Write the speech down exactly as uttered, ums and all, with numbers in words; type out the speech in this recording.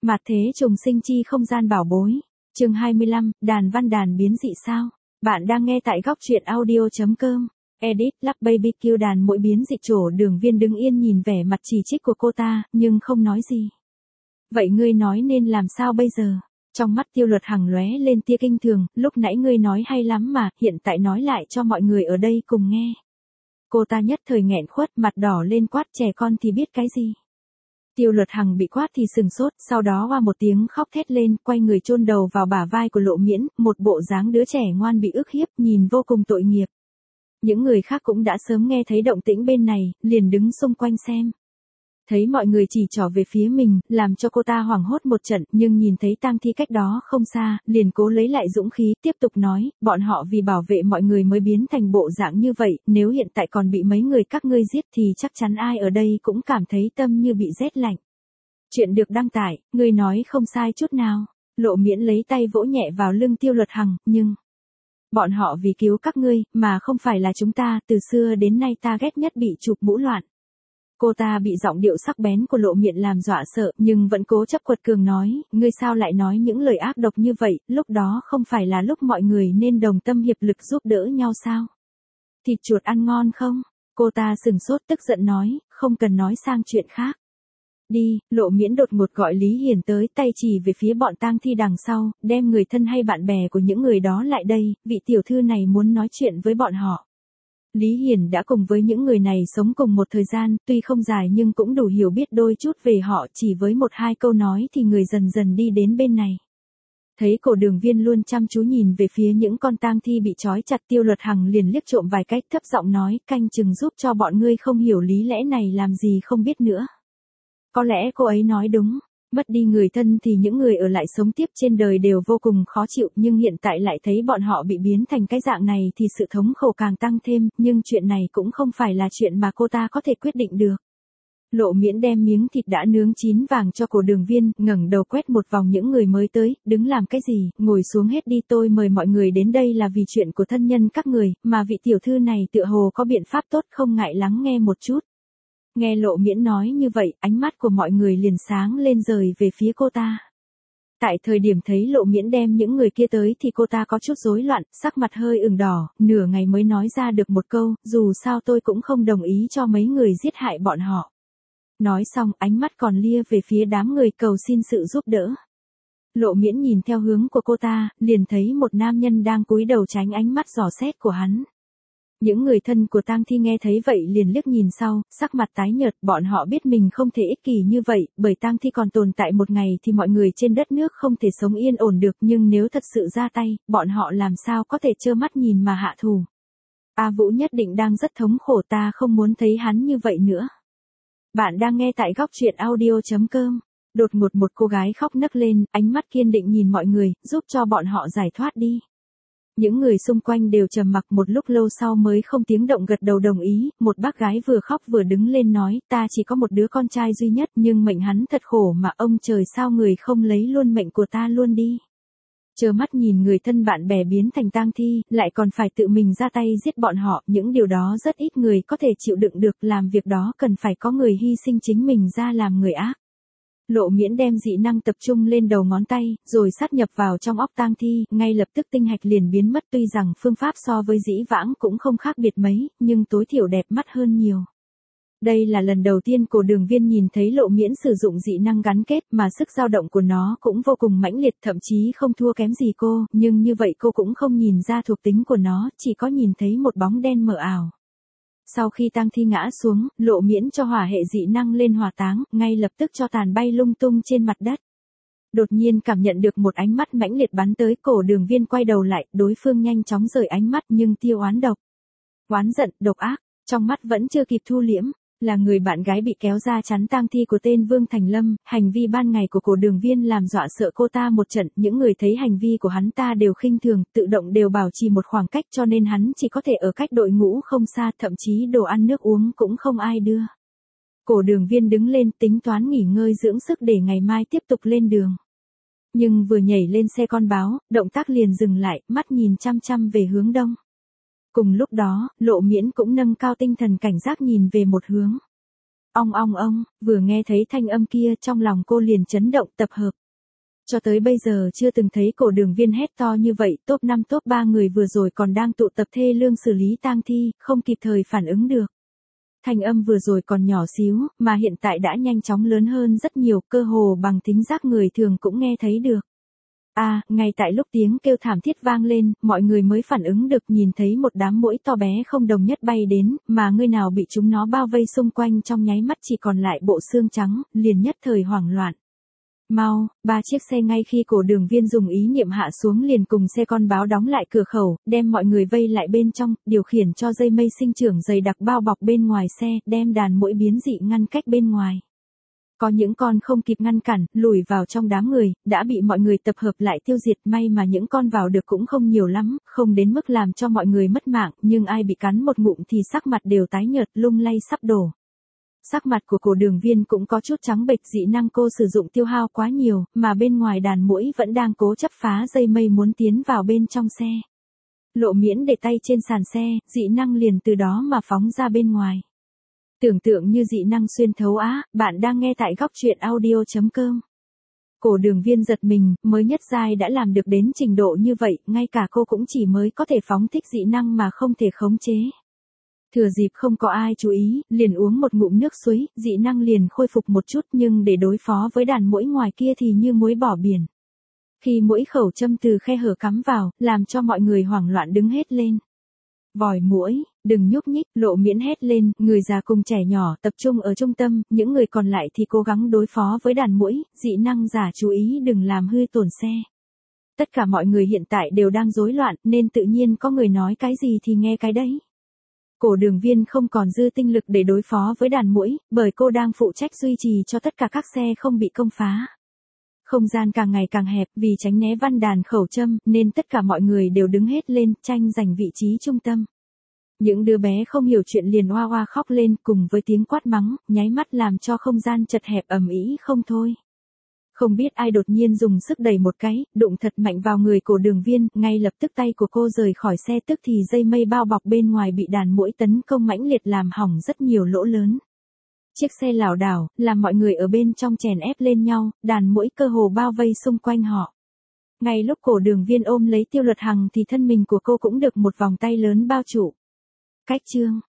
Mạt thế trùng sinh chi không gian bảo bối. Chương hai mươi lăm, đàn văn đàn biến dị sao? Bạn đang nghe tại góc truyện audio chấm com. Edit, lắp baby kêu đàn mỗi biến dị trổ Đường Viên đứng yên nhìn vẻ mặt chỉ trích của cô ta, nhưng không nói gì. Vậy ngươi nói nên làm sao bây giờ? Trong mắt Tiêu Luật Hằng lóe lên tia kinh thường, lúc nãy ngươi nói hay lắm mà, hiện tại nói lại cho mọi người ở đây cùng nghe. Cô ta nhất thời nghẹn khuất, mặt đỏ lên quát trẻ con thì biết cái gì. Tiêu Luật Hằng bị quát thì sừng sốt, sau đó hoa một tiếng khóc thét lên, quay người chôn đầu vào bả vai của Lộ Miễn, một bộ dáng đứa trẻ ngoan bị ức hiếp, nhìn vô cùng tội nghiệp. Những người khác cũng đã sớm nghe thấy động tĩnh bên này, liền đứng xung quanh xem. Thấy mọi người chỉ trỏ về phía mình, làm cho cô ta hoảng hốt một trận, nhưng nhìn thấy tang thi cách đó không xa, liền cố lấy lại dũng khí, tiếp tục nói, bọn họ vì bảo vệ mọi người mới biến thành bộ dạng như vậy, nếu hiện tại còn bị mấy người các ngươi giết thì chắc chắn ai ở đây cũng cảm thấy tâm như bị rét lạnh. Chuyện được đăng tải, ngươi nói không sai chút nào. Lộ Miễn lấy tay vỗ nhẹ vào lưng Tiêu Luật Hằng, nhưng... Bọn họ vì cứu các ngươi, mà không phải là chúng ta, từ xưa đến nay ta ghét nhất bị chụp mũ loạn. Cô ta bị giọng điệu sắc bén của Lộ Miễn làm dọa sợ, nhưng vẫn cố chấp quật cường nói, ngươi sao lại nói những lời ác độc như vậy, lúc đó không phải là lúc mọi người nên đồng tâm hiệp lực giúp đỡ nhau sao? Thịt chuột ăn ngon không? Cô ta sừng sốt tức giận nói, không cần nói sang chuyện khác. Đi, Lộ Miễn đột ngột gọi Lý Hiền tới, tay chỉ về phía bọn tang thi đằng sau, đem người thân hay bạn bè của những người đó lại đây, vị tiểu thư này muốn nói chuyện với bọn họ. Lý Hiền đã cùng với những người này sống cùng một thời gian, tuy không dài nhưng cũng đủ hiểu biết đôi chút về họ, chỉ với một hai câu nói thì người dần dần đi đến bên này. Thấy Cổ Đường Viên luôn chăm chú nhìn về phía những con tang thi bị trói chặt, Tiêu Luật Hằng liền liếc trộm vài cách, thấp giọng nói, canh chừng giúp cho bọn ngươi không hiểu lý lẽ này làm gì không biết nữa. Có lẽ cô ấy nói đúng, mất đi người thân thì những người ở lại sống tiếp trên đời đều vô cùng khó chịu, nhưng hiện tại lại thấy bọn họ bị biến thành cái dạng này thì sự thống khổ càng tăng thêm, nhưng chuyện này cũng không phải là chuyện mà cô ta có thể quyết định được. Lộ Miễn đem miếng thịt đã nướng chín vàng cho Cổ Đường Viên, ngẩng đầu quét một vòng những người mới tới, đứng làm cái gì, ngồi xuống hết đi, tôi mời mọi người đến đây là vì chuyện của thân nhân các người, mà vị tiểu thư này tựa hồ có biện pháp tốt, không ngại lắng nghe một chút. Nghe Lộ Miễn nói như vậy, ánh mắt của mọi người liền sáng lên rời về phía cô ta. Tại thời điểm thấy Lộ Miễn đem những người kia tới thì cô ta có chút rối loạn, sắc mặt hơi ửng đỏ, nửa ngày mới nói ra được một câu, dù sao tôi cũng không đồng ý cho mấy người giết hại bọn họ. Nói xong, ánh mắt còn lia về phía đám người cầu xin sự giúp đỡ. Lộ Miễn nhìn theo hướng của cô ta, liền thấy một nam nhân đang cúi đầu tránh ánh mắt dò xét của hắn. Những người thân của tang thi nghe thấy vậy liền liếc nhìn sau, sắc mặt tái nhợt, bọn họ biết mình không thể ích kỷ như vậy, bởi tang thi còn tồn tại một ngày thì mọi người trên đất nước không thể sống yên ổn được, nhưng nếu thật sự ra tay, bọn họ làm sao có thể trơ mắt nhìn mà hạ thủ. A Vũ nhất định đang rất thống khổ, ta không muốn thấy hắn như vậy nữa. Bạn đang nghe tại góc truyện audio chấm com. Đột ngột một cô gái khóc nấc lên, ánh mắt kiên định nhìn mọi người, giúp cho bọn họ giải thoát đi. Những người xung quanh đều trầm mặc, một lúc lâu sau mới không tiếng động gật đầu đồng ý, một bác gái vừa khóc vừa đứng lên nói, ta chỉ có một đứa con trai duy nhất nhưng mệnh hắn thật khổ mà ông trời sao người không lấy luôn mệnh của ta luôn đi. Trơ mắt nhìn người thân bạn bè biến thành tang thi, lại còn phải tự mình ra tay giết bọn họ, những điều đó rất ít người có thể chịu đựng được, làm việc đó cần phải có người hy sinh chính mình ra làm người ác. Lộ Miễn đem dị năng tập trung lên đầu ngón tay, rồi sát nhập vào trong óc tang thi, ngay lập tức tinh hạch liền biến mất, tuy rằng phương pháp so với dĩ vãng cũng không khác biệt mấy, nhưng tối thiểu đẹp mắt hơn nhiều. Đây là lần đầu tiên Cổ Đường Viên nhìn thấy Lộ Miễn sử dụng dị năng gắn kết, mà sức dao động của nó cũng vô cùng mãnh liệt, thậm chí không thua kém gì cô, nhưng như vậy cô cũng không nhìn ra thuộc tính của nó, chỉ có nhìn thấy một bóng đen mờ ảo. Sau khi tang thi ngã xuống, Lộ Miễn cho hỏa hệ dị năng lên hỏa táng, ngay lập tức cho tàn bay lung tung trên mặt đất. Đột nhiên cảm nhận được một ánh mắt mãnh liệt bắn tới, Cổ Đường Viên quay đầu lại, đối phương nhanh chóng rời ánh mắt nhưng tiêu oán độc. Oán giận, độc ác, trong mắt vẫn chưa kịp thu liễm, là người bạn gái bị kéo ra chắn tang thi của tên Vương Thành Lâm, hành vi ban ngày của Cổ Đường Viên làm dọa sợ cô ta một trận, những người thấy hành vi của hắn ta đều khinh thường, tự động đều bảo trì một khoảng cách cho nên hắn chỉ có thể ở cách đội ngũ không xa, thậm chí đồ ăn nước uống cũng không ai đưa. Cổ Đường Viên đứng lên tính toán nghỉ ngơi dưỡng sức để ngày mai tiếp tục lên đường. Nhưng vừa nhảy lên xe con báo, động tác liền dừng lại, mắt nhìn chăm chăm về hướng đông. Cùng lúc đó, Lộ Miễn cũng nâng cao tinh thần cảnh giác nhìn về một hướng. Ong ong ong, vừa nghe thấy thanh âm kia trong lòng cô liền chấn động. Tập hợp. Cho tới bây giờ chưa từng thấy Cổ Đường Viên hét to như vậy, top năm top ba người vừa rồi còn đang tụ tập thê lương xử lý tang thi, không kịp thời phản ứng được. Thanh âm vừa rồi còn nhỏ xíu, mà hiện tại đã nhanh chóng lớn hơn rất nhiều, cơ hồ bằng thính giác người thường cũng nghe thấy được. À, ngay tại lúc tiếng kêu thảm thiết vang lên, mọi người mới phản ứng được, nhìn thấy một đám muỗi to bé không đồng nhất bay đến, mà người nào bị chúng nó bao vây xung quanh trong nháy mắt chỉ còn lại bộ xương trắng, liền nhất thời hoảng loạn. Mau, ba chiếc xe ngay khi Cổ Đường Viên dùng ý niệm hạ xuống liền cùng xe con báo đóng lại cửa khẩu, đem mọi người vây lại bên trong, điều khiển cho dây mây sinh trưởng dày đặc bao bọc bên ngoài xe, đem đàn muỗi biến dị ngăn cách bên ngoài. Có những con không kịp ngăn cản, lùi vào trong đám người, đã bị mọi người tập hợp lại tiêu diệt. May mà những con vào được cũng không nhiều lắm, không đến mức làm cho mọi người mất mạng, nhưng ai bị cắn một ngụm thì sắc mặt đều tái nhợt, lung lay sắp đổ. Sắc mặt của Cổ Đường Viên cũng có chút trắng bệch, dị năng cô sử dụng tiêu hao quá nhiều, mà bên ngoài đàn muỗi vẫn đang cố chấp phá dây mây muốn tiến vào bên trong xe. Lộ Miễn để tay trên sàn xe, dị năng liền từ đó mà phóng ra bên ngoài. Tưởng tượng như dị năng xuyên thấu á, bạn đang nghe tại góc truyện audio chấm com. Cổ Đường Viên giật mình, mới nhất giai đã làm được đến trình độ như vậy, ngay cả cô cũng chỉ mới có thể phóng thích dị năng mà không thể khống chế. Thừa dịp không có ai chú ý, liền uống một ngụm nước suối, dị năng liền khôi phục một chút, nhưng để đối phó với đàn muỗi ngoài kia thì như muối bỏ biển. Khi muỗi khẩu châm từ khe hở cắm vào, làm cho mọi người hoảng loạn đứng hết lên. Vòi muỗi, đừng nhúc nhích, Lộ Miễn hét lên, người già cùng trẻ nhỏ tập trung ở trung tâm, những người còn lại thì cố gắng đối phó với đàn muỗi, dị năng giả chú ý đừng làm hư tổn xe. Tất cả mọi người hiện tại đều đang rối loạn, nên tự nhiên có người nói cái gì thì nghe cái đấy. Cổ Đường Viên không còn dư tinh lực để đối phó với đàn muỗi, bởi cô đang phụ trách duy trì cho tất cả các xe không bị công phá. Không gian càng ngày càng hẹp, vì tránh né văn đàn khẩu châm, nên tất cả mọi người đều đứng hết lên, tranh giành vị trí trung tâm. Những đứa bé không hiểu chuyện liền oa oa khóc lên, cùng với tiếng quát mắng, nháy mắt làm cho không gian chật hẹp ầm ĩ không thôi. Không biết ai đột nhiên dùng sức đẩy một cái, đụng thật mạnh vào người Cổ Đường Viên, ngay lập tức tay của cô rời khỏi xe, tức thì dây mây bao bọc bên ngoài bị đàn muỗi tấn công mãnh liệt làm hỏng rất nhiều lỗ lớn. Chiếc xe lảo đảo, làm mọi người ở bên trong chèn ép lên nhau, đàn muỗi cơ hồ bao vây xung quanh họ. Ngay lúc Cổ Đường Viên ôm lấy Tiêu Luật Hằng thì thân mình của cô cũng được một vòng tay lớn bao trụ. Cách chương